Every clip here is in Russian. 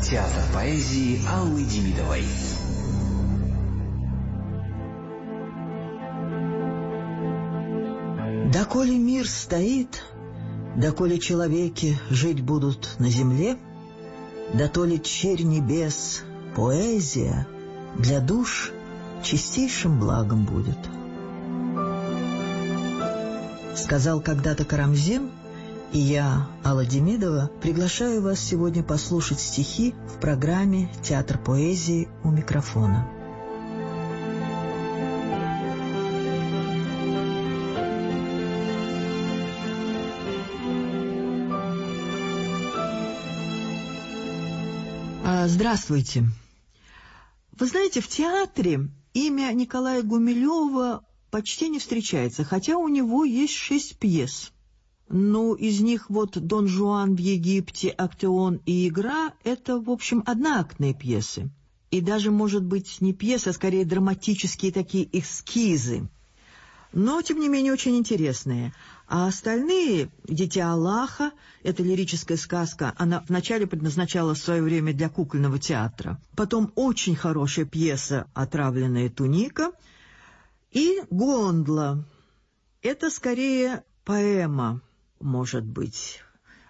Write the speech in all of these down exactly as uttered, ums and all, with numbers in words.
Театр поэзии Аллы Демидовой. Доколе мир стоит, доколе человеки жить будут на земле, дотоле черь небес, поэзия для душ чистейшим благом будет. Сказал когда-то Карамзин, и я, Алла Демидова, приглашаю вас сегодня послушать стихи в программе «Театр поэзии» у микрофона. Здравствуйте. Вы знаете, в театре имя Николая Гумилева почти не встречается, хотя у него есть шесть пьес. Ну, из них вот «Дон Жуан в Египте», «Актеон» и «Игра» — это, в общем, одноактные пьесы. И даже, может быть, не пьесы, а скорее драматические такие эскизы. Но, тем не менее, очень интересные. А остальные «Дитя Аллаха» — это лирическая сказка. Она вначале предназначалась в свое время для кукольного театра. Потом очень хорошая пьеса «Отравленная туника». И «Гондла» — это скорее поэма, может быть.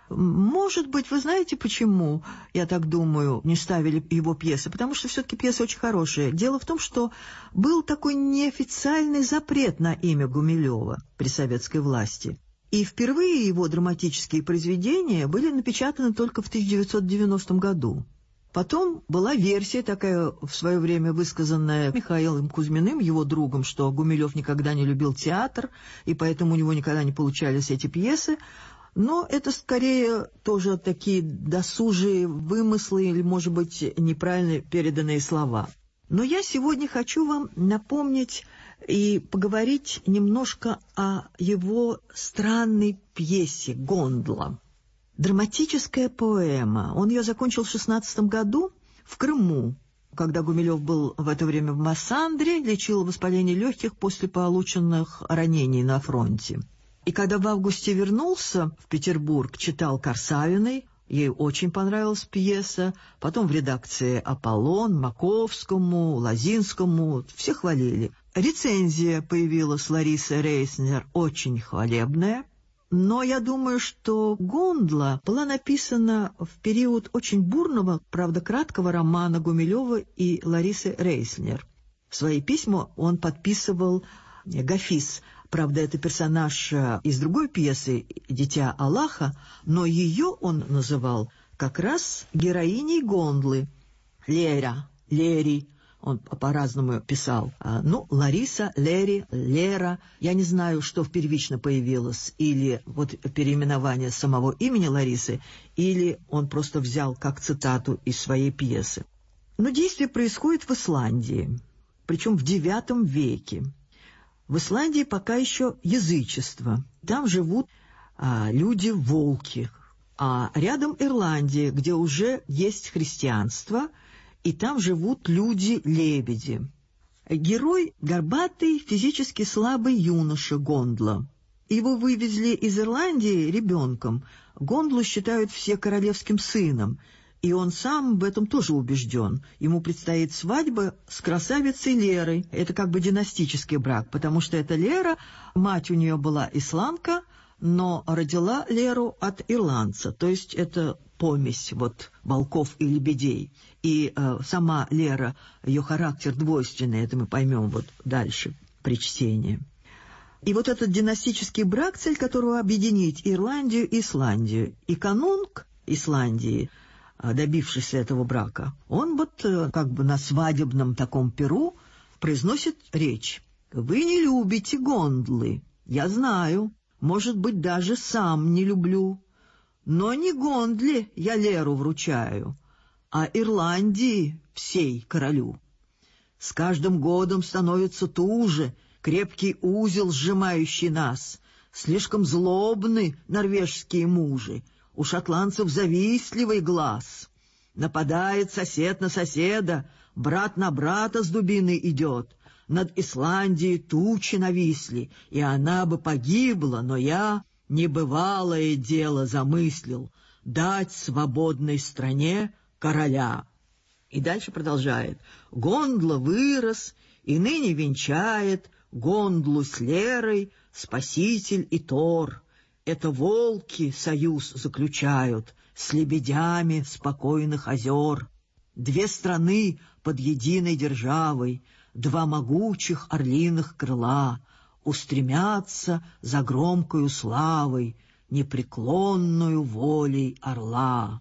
Может быть, вы знаете, почему, я так думаю, не ставили его пьесы? Потому что все-таки пьесы очень хорошие. Дело в том, что был такой неофициальный запрет на имя Гумилева при советской власти. И впервые его драматические произведения были напечатаны только в тысяча девятьсот девяностом году. Потом была версия такая, в свое время высказанная Михаилом Кузьминым, его другом, что Гумилев никогда не любил театр, и поэтому у него никогда не получались эти пьесы. Но это скорее тоже такие досужие вымыслы или, может быть, неправильно переданные слова. Но я сегодня хочу вам напомнить и поговорить немножко о его странной пьесе «Гондла». Драматическая поэма. Он ее закончил в шестнадцатом году в Крыму, когда Гумилев был в это время в Массандре, лечил воспаление легких после полученных ранений на фронте. И когда в августе вернулся в Петербург, читал Корсавиной, ей очень понравилась пьеса, потом в редакции «Аполлон», Маковскому, Лозинскому, все хвалили. Рецензия появилась Ларисы Рейснер, очень хвалебная. Но я думаю, что «Гондла» была написана в период очень бурного, правда, краткого романа Гумилева и Ларисы Рейснер. Свои письма он подписывал Гафиз. Правда, это персонаж из другой пьесы «Дитя Аллаха», но ее он называл как раз героиней Гондлы. Лера, Лери, он по-разному писал. Ну, Лариса, Лери, Лера. Я не знаю, что первично появилось, или вот переименование самого имени Ларисы, или он просто взял как цитату из своей пьесы. Но действие происходит в Исландии, причем в девятом веке. В Исландии пока еще язычество. Там живут а, люди-волки. А рядом Ирландия, где уже есть христианство, и там живут люди-лебеди. Герой — горбатый, физически слабый юноша Гондла. Его вывезли из Ирландии ребенком. Гондлу считают все королевским сыном. И он сам в этом тоже убежден. Ему предстоит свадьба с красавицей Лерой. Это как бы династический брак, потому что эта Лера, мать у нее была исландка, но родила Леру от ирландца. То есть это помесь вот волков и лебедей. И э, сама Лера, ее характер двойственный, это мы поймем вот дальше при чтении. И вот этот династический брак, цель которого объединить Ирландию и Исландию. И канунг Исландии, добившись этого брака, он вот как бы на свадебном таком пиру произносит речь. «Вы не любите Гондлы, я знаю, может быть, даже сам не люблю, но не Гондле я Леру вручаю, а Ирландии всей королю. С каждым годом становится туже крепкий узел, сжимающий нас, слишком злобны норвежские мужи, у шотландцев завистливый глаз. Нападает сосед на соседа, брат на брата с дубиной идет. Над Исландией тучи нависли, и она бы погибла, но я небывалое дело замыслил — дать свободной стране короля. И дальше продолжает. Гондла вырос и ныне венчает Гондлу с Лерой спаситель и Тор. Это волки союз заключают с лебедями спокойных озер. Две страны под единой державой, два могучих орлиных крыла устремятся за громкою славой, непреклонную волей орла.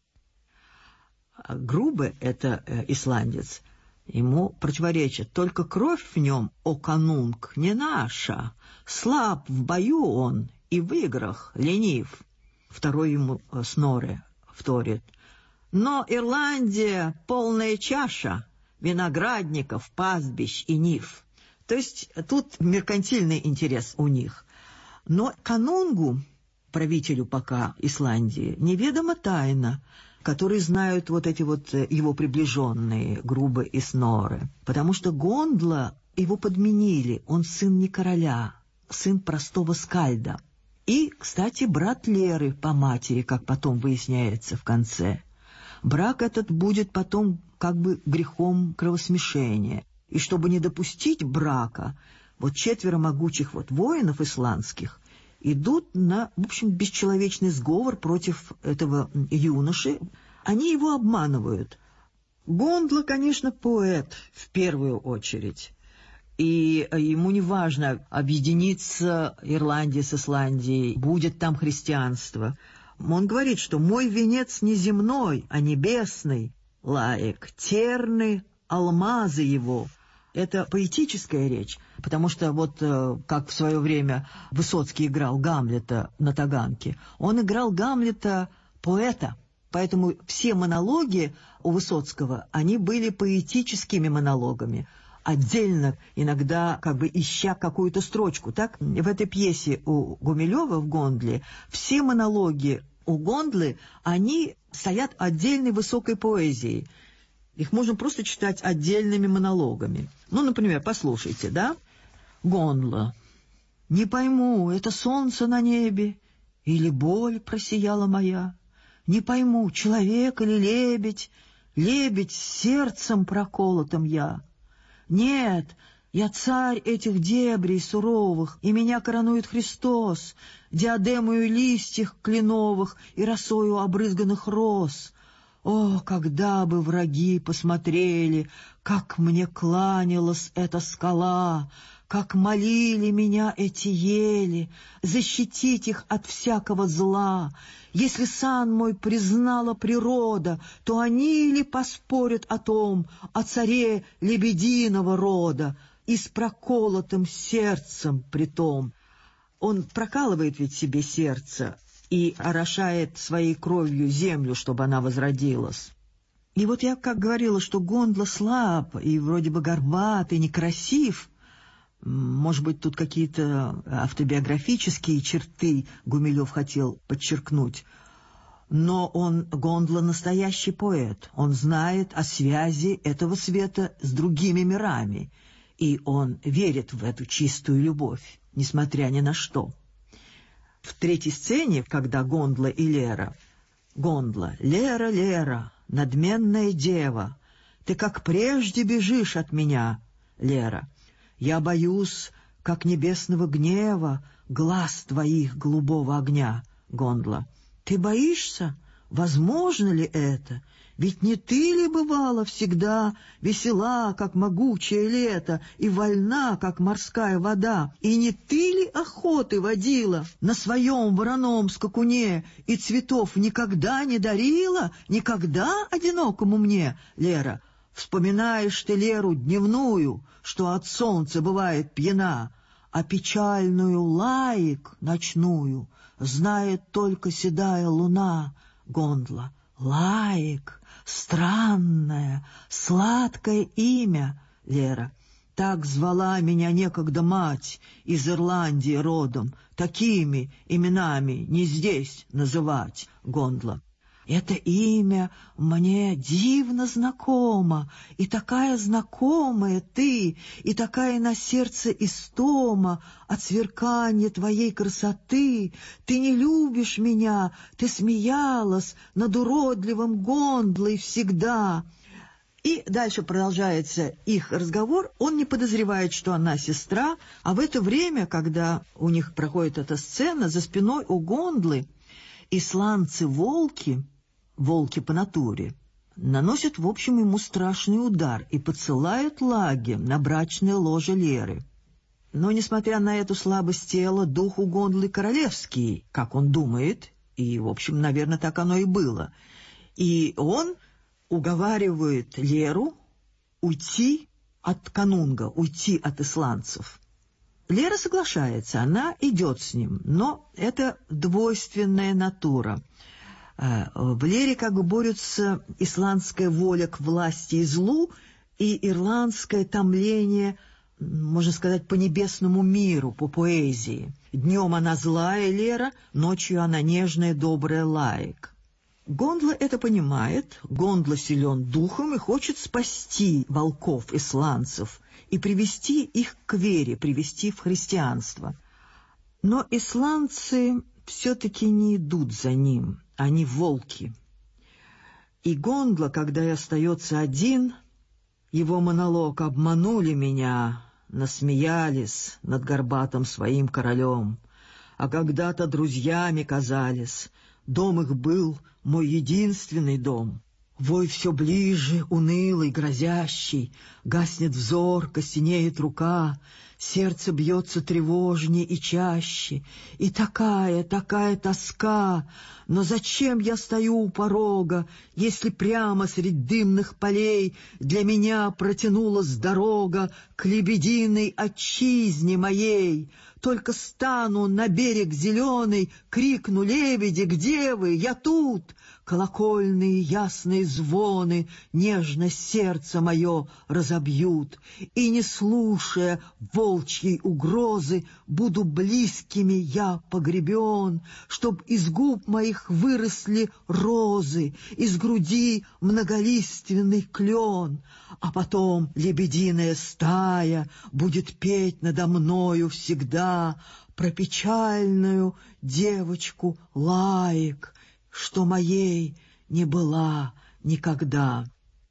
Грубо это э, исландец. Ему противоречит. Только кровь в нем, о канунг, не наша. Слаб в бою он и в играх ленив. Второй ему э, Снорре вторит. Но Ирландия полная чаша виноградников, пастбищ и нив. То есть тут меркантильный интерес у них. Но канунгу, правителю пока Исландии, неведома тайна, которые знают вот эти вот его приближенные, Грубо и Снорре. Потому что Гондла его подменили, он сын не короля, сын простого скальда. И, кстати, брат Леры по матери, как потом выясняется в конце. Брак этот будет потом как бы грехом кровосмешения. И чтобы не допустить брака, вот четверо могучих вот воинов исландских идут на, в общем, бесчеловечный сговор против этого юноши. Они его обманывают. Гондла, конечно, поэт в первую очередь. И ему не важно, объединиться Ирландия с Исландией, будет там христианство. Он говорит, что «мой венец не земной, а небесный, лаек, терны, алмазы его». Это поэтическая речь, потому что вот как в свое время Высоцкий играл Гамлета на таганке, он играл Гамлета поэта, поэтому все монологи у Высоцкого, они были поэтическими монологами, отдельно иногда как бы ища какую-то строчку. Так в этой пьесе у Гумилева в Гондле все монологи у Гондлы, они стоят отдельной высокой поэзией. Их можно просто читать отдельными монологами. Ну, например, послушайте, да? Гондла. «Не пойму, это солнце на небе или боль просияла моя? Не пойму, человек или лебедь, лебедь с сердцем проколотым я. Нет, я царь этих дебрей суровых, и меня коронует Христос, диадемою листьев кленовых и росою обрызганных роз. О, когда бы враги посмотрели, как мне кланялась эта скала, как молили меня эти ели, защитить их от всякого зла. Если сан мой признала природа, то они ли поспорят о том, о царе лебединого рода, и с проколотым сердцем притом». Он прокалывает ведь себе сердце и орошает своей кровью землю, чтобы она возродилась. И вот я как говорила, что Гондла слаб и вроде бы горбат и некрасив. Может быть, тут какие-то автобиографические черты Гумилев хотел подчеркнуть. Но он, Гондла, настоящий поэт. Он знает о связи этого света с другими мирами. И он верит в эту чистую любовь, несмотря ни на что. В третьей сцене, когда Гондла и Лера. Гондла. «Лера, Лера, надменная дева, ты как прежде бежишь от меня». Лера. «Я боюсь, как небесного гнева, глаз твоих голубого огня». Гондла. «Ты боишься? Возможно ли это? Ведь не ты ли бывала всегда весела, как могучее лето, и вольна, как морская вода? И не ты ли охоты водила на своем вороном скакуне и цветов никогда не дарила, никогда одинокому мне?» Лера. «Вспоминаешь ты Леру дневную, что от солнца бывает пьяна, а печальную лаик ночную знает только седая луна». Гондла. «Лаик, странное, сладкое имя». Лера. «Так звала меня некогда мать из Ирландии родом, такими именами не здесь называть». Гондла. Это имя мне дивно знакомо, и такая знакомая ты, и такая на сердце истома от сверкания твоей красоты. Ты не любишь меня, ты смеялась над уродливым гондлой всегда». И дальше продолжается их разговор. Он не подозревает, что она сестра, а в это время, когда у них проходит эта сцена, за спиной у гондлы исландцы-волки, волки по натуре, наносят, в общем, ему страшный удар и подсылают лаги на брачное ложе Леры. Но, несмотря на эту слабость тела, дух у гондлы королевский, как он думает, и, в общем, наверное, так оно и было. И он уговаривает Леру уйти от канунга, уйти от исландцев. Лера соглашается, она идет с ним, но это двойственная натура. В Лере как бы борются исландская воля к власти и злу и ирландское томление, можно сказать, по небесному миру, по поэзии. Днем она злая Лера, ночью она нежная, добрая Лаик. Гондла это понимает, Гондла силен духом и хочет спасти волков-исландцев и привести их к вере, привести в христианство. Но исландцы все-таки не идут за ним, они волки. И Гондла, когда и остается один, его монолог «Обманули меня, насмеялись над горбатым своим королем, а когда-то друзьями казались, дом их был мой единственный дом. Вой все ближе, унылый, грозящий, гаснет взор, костенеет рука, сердце бьется тревожнее и чаще, и такая, такая тоска. Но зачем я стою у порога, если прямо средь дымных полей для меня протянулась дорога к лебединой отчизне моей? Только стану на берег зеленый, крикну: лебеди, где вы? Я тут! Колокольные ясные звоны нежно сердце мое разобьют, и, не слушая волчьей угрозы, буду близкими я погребен, чтоб из губ моих выросли розы, из груди многолиственный клен, а потом лебединая стая будет петь надо мною всегда про печальную девочку Лаик, что моей не была никогда.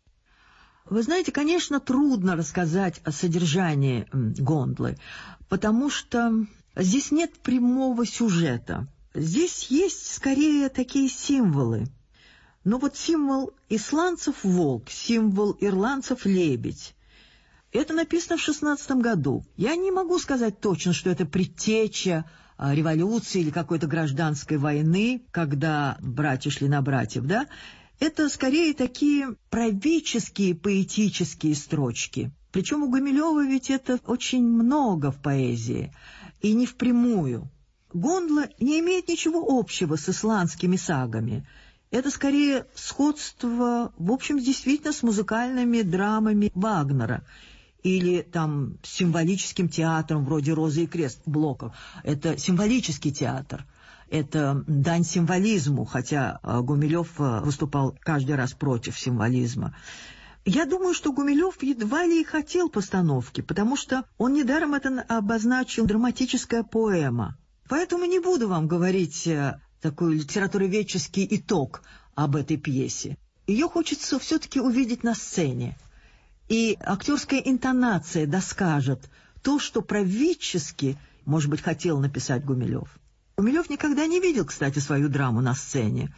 Вы знаете, конечно, трудно рассказать о содержании Гондлы, потому что здесь нет прямого сюжета. Здесь есть скорее такие символы. Но вот символ исландцев — волк, символ ирландцев — лебедь. Это написано в шестнадцатом году. Я не могу сказать точно, что это предтеча революции или какой-то гражданской войны, когда братья шли на братьев, да? Это скорее такие правительские, поэтические строчки. Причем у Гумилева ведь это очень много в поэзии, и не впрямую. Гондла не имеет ничего общего с исландскими сагами. Это скорее сходство, в общем, действительно с музыкальными драмами Вагнера или там символическим театром вроде «Розы и крест» Блока. Это символический театр, это дань символизму, хотя Гумилев выступал каждый раз против символизма. Я думаю, что Гумилев едва ли и хотел постановки, потому что он недаром это обозначил драматическая поэма. Поэтому не буду вам говорить такой литературоведческий итог об этой пьесе. Ее хочется все-таки увидеть на сцене. И актерская интонация доскажет то, что правительски, может быть, хотел написать Гумилев. Гумилев никогда не видел, кстати, свою драму на сцене.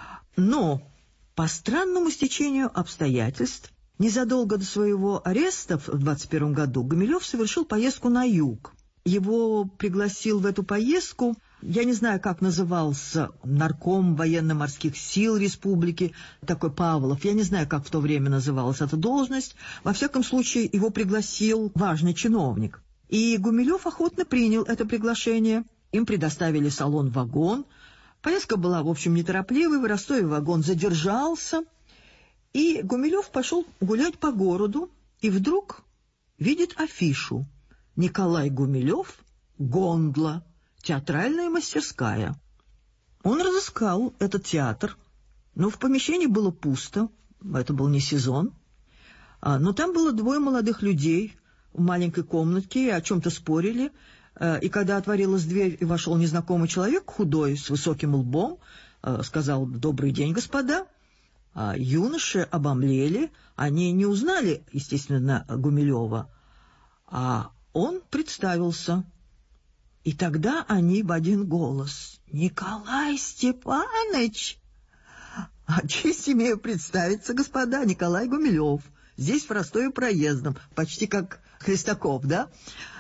Но по странному стечению обстоятельств, незадолго до своего ареста в двадцать первом году Гумилев совершил поездку на юг. Его пригласил в эту поездку, я не знаю, как назывался, нарком военно-морских сил республики, такой Павлов. Я не знаю, как в то время называлась эта должность. Во всяком случае, его пригласил важный чиновник. И Гумилев охотно принял это приглашение. Им предоставили салон-вагон. Поездка была, в общем, неторопливой. В Ростове вагон задержался. И Гумилев пошел гулять по городу. И вдруг видит афишу: Николай Гумилев, Гондла, театральная мастерская. Он разыскал этот театр, Но в помещении было пусто, это был не сезон. Но там было двое молодых людей в маленькой комнатке, о чем-то спорили. И когда отворилась дверь и вошел незнакомый человек, худой, с высоким лбом, сказал: «Добрый день, господа». Юноши обомлели, они не узнали, естественно, Гумилева, а он представился. И тогда они в один голос: «Николай Степанович!» А честь имею представиться, господа, Николай Гумилев. Здесь в Ростове проездом, почти как Хлестаков, да?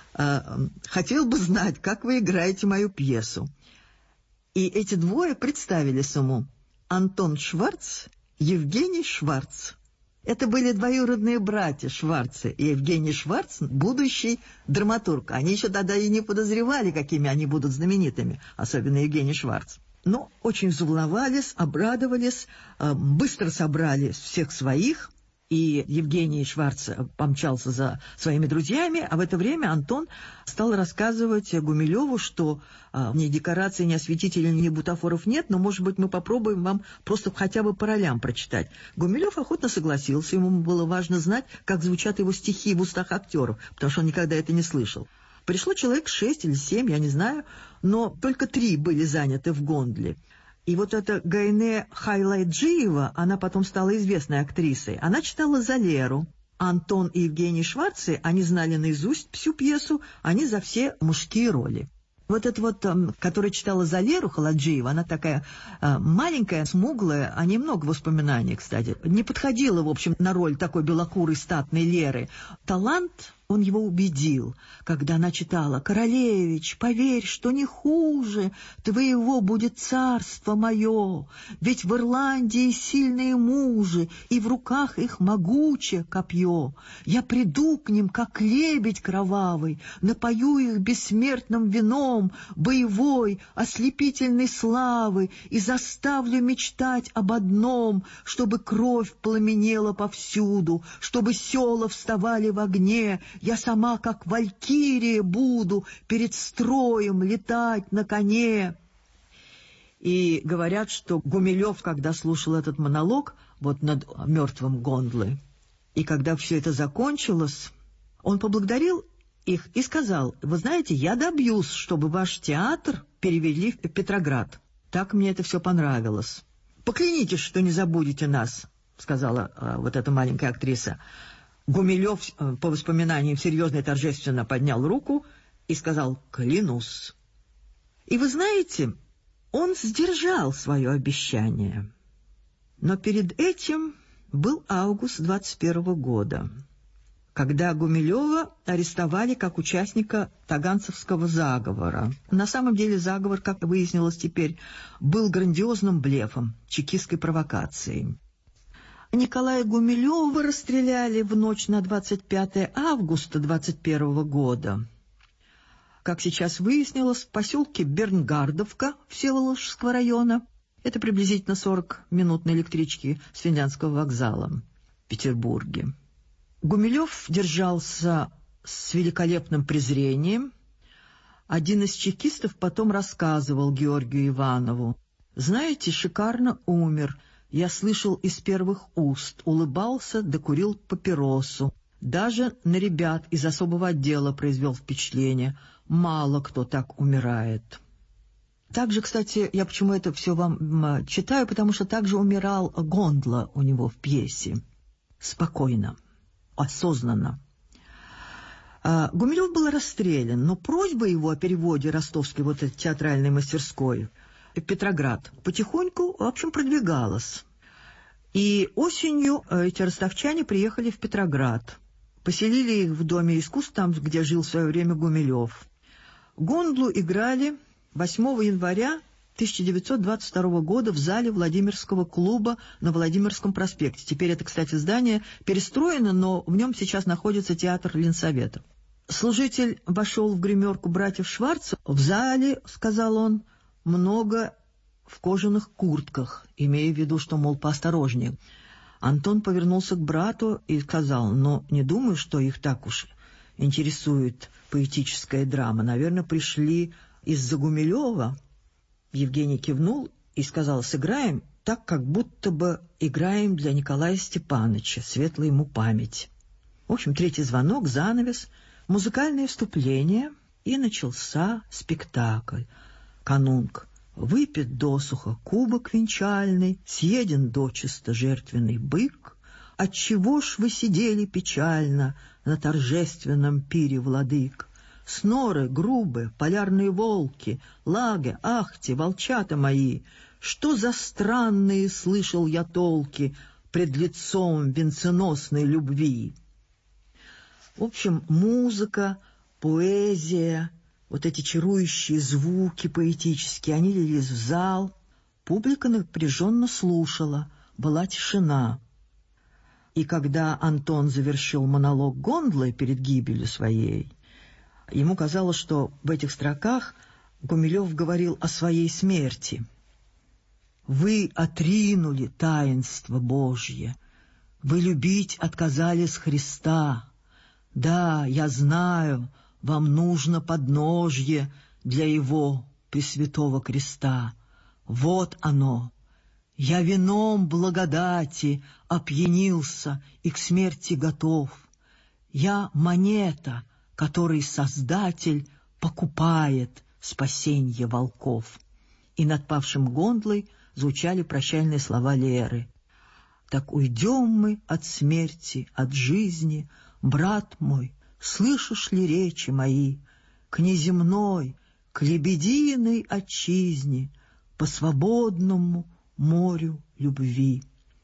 Хотел бы знать, как вы играете мою пьесу. И эти двое представились ему: Антон Шварц, Евгений Шварц. Это были двоюродные братья Шварцы, и Евгений Шварц — будущий драматург. Они еще тогда и не подозревали, какими они будут знаменитыми, особенно Евгений Шварц. Но очень взволновались, обрадовались, быстро собрали всех своих, и Евгений Шварц помчался за своими друзьями, а в это время Антон стал рассказывать Гумилеву, что а, ни декораций, ни осветителей, ни бутафоров нет, но, может быть, мы попробуем вам просто хотя бы по ролям прочитать. Гумилев охотно согласился, ему было важно знать, как звучат его стихи в устах актеров, потому что он никогда это не слышал. Пришло человек шесть или семь, я не знаю, но только три были заняты в Гондле. И вот эта Гайне Хайлайджиева, она потом стала известной актрисой, она читала за Леру. Антон и Евгений Шварцы, они знали наизусть всю пьесу, они за все мужские роли. Вот эта вот, которая читала за Леру, Халаджиева, она такая э, маленькая, смуглая, о ней много воспоминаний, кстати. Не подходила, в общем, на роль такой белокурой статной Леры. Талант, он его убедил, когда она читала: «Королевич, поверь, что не хуже твоего будет царство мое, ведь в Ирландии сильные мужи, и в руках их могучее копье. Я приду к ним, как лебедь кровавый, напою их бессмертным вином боевой, ослепительной славы и заставлю мечтать об одном, чтобы кровь пламенела повсюду, чтобы села вставали в огне. Я сама, как валькирия, буду перед строем летать на коне». И говорят, что Гумилев, когда слушал этот монолог вот над мертвым Гондлы, и когда все это закончилось, он поблагодарил их и сказал: «Вы знаете, я добьюсь, чтобы ваш театр перевели в Петроград. Так мне это все понравилось. Поклянитесь, что не забудете нас», — сказала а, вот эта маленькая актриса. Гумилев, по воспоминаниям, серьезно и торжественно поднял руку и сказал: «Клянусь». И вы знаете, он сдержал свое обещание. Но перед этим был август двадцать первого года, когда Гумилева арестовали как участника Таганцевского заговора. На самом деле заговор, как выяснилось теперь, был грандиозным блефом, чекистской провокацией. Николая Гумилева расстреляли в ночь на двадцать пятое августа двадцать первого года. Как сейчас выяснилось, в поселке Бернгардовка Всеволожского района, это приблизительно сорок минут на электричке с Финляндского вокзала в Петербурге. Гумилев держался с великолепным презрением. Один из чекистов потом рассказывал Георгию Иванову: «Знаете, шикарно умер. Я слышал из первых уст, улыбался, докурил папиросу. Даже на ребят из особого отдела произвел впечатление. Мало кто так умирает». Также, кстати, я почему это все вам читаю, потому что также умирал Гондла у него в пьесе. Спокойно, осознанно. Гумилев был расстрелян, но просьба его о переводе ростовской вот этой театральной мастерской в Петроград потихоньку, в общем, продвигалась. И осенью эти ростовчане приехали в Петроград. Поселили их в Доме искусств, там, где жил в свое время Гумилев. Гондлу играли восьмого января тысяча девятьсот двадцать второго года в зале Владимирского клуба на Владимирском проспекте. Теперь это, кстати, здание перестроено, но в нем сейчас находится театр Ленсовета. Служитель вошел в гримерку братьев Шварцев. «В зале, — сказал он, — много в кожаных куртках», имея в виду, что, мол, поосторожнее. Антон повернулся к брату и сказал: «Ну, не думаю, что их так уж интересует поэтическая драма. Наверное, пришли из-за Гумилева». Евгений кивнул и сказал: «Сыграем так, как будто бы играем для Николая Степановича, светлая ему память. В общем, третий звонок, занавес, музыкальное вступление, и начался спектакль. Канунг. Выпит досуха кубок венчальный, съеден дочисто жертвенный бык. Отчего ж вы сидели печально на торжественном пире владык? Сноры, грубы, полярные волки, лаги, ахти, волчата мои, что за странные слышал я толки пред лицом венценосной любви? В общем, музыка, поэзия, вот эти чарующие звуки поэтические, они лились в зал, публика напряженно слушала, была тишина. И когда Антон завершил монолог Гондлы перед гибелью своей, ему казалось, что в этих строках Гумилев говорил о своей смерти. «Вы отринули таинство Божье, вы любить отказались Христа. Да, я знаю, вам нужно подножье для Его Пресвятого Креста. Вот оно. Я вином благодати опьянился и к смерти готов. Я монета, которой Создатель покупает спасенье волков». И над павшим Гондлой звучали прощальные слова Леры. «Так уйдем мы от смерти, от жизни, брат мой, слышишь ли речи мои, к неземной, к лебединой отчизне, по свободному морю любви».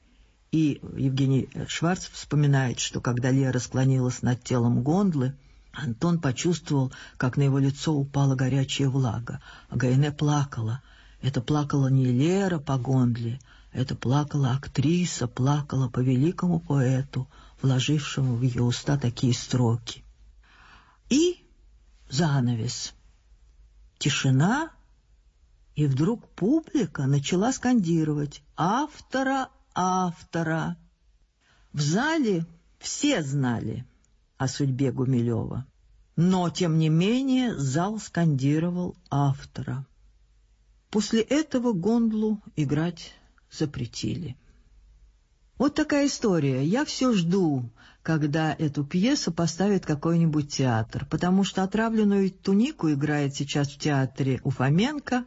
И Евгений Шварц вспоминает, что когда Лера склонилась над телом Гондлы, Антон почувствовал, как на его лицо упала горячая влага, а Гайне плакала. Это плакала не Лера по Гондле, это плакала актриса, плакала по великому поэту, вложившему в ее уста такие строки. И занавес. Тишина, и вдруг публика начала скандировать «Автора, автора!». В зале все знали о судьбе Гумилева, но, тем не менее, зал скандировал автора. После этого Гондлу играть запретили. Вот такая история. Я все жду, когда эту пьесу поставит какой-нибудь театр, потому что «Отравленную тунику» играет сейчас в театре Уфоменко,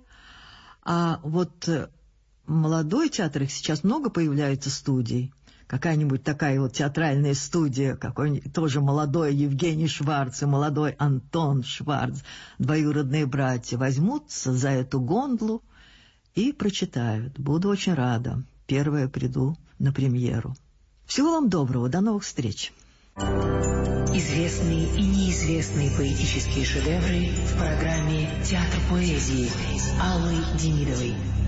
а вот молодой театр, их сейчас много появляется студий, какая-нибудь такая вот театральная студия, какой-нибудь тоже молодой Евгений Шварц и молодой Антон Шварц, двоюродные братья, возьмутся за эту Гондлу и прочитают. Буду очень рада. Первая приду на премьеру. Всего вам доброго, до новых встреч. Известные и неизвестные поэтические шедевры в программе «Театр поэзии» Аллы Демидовой.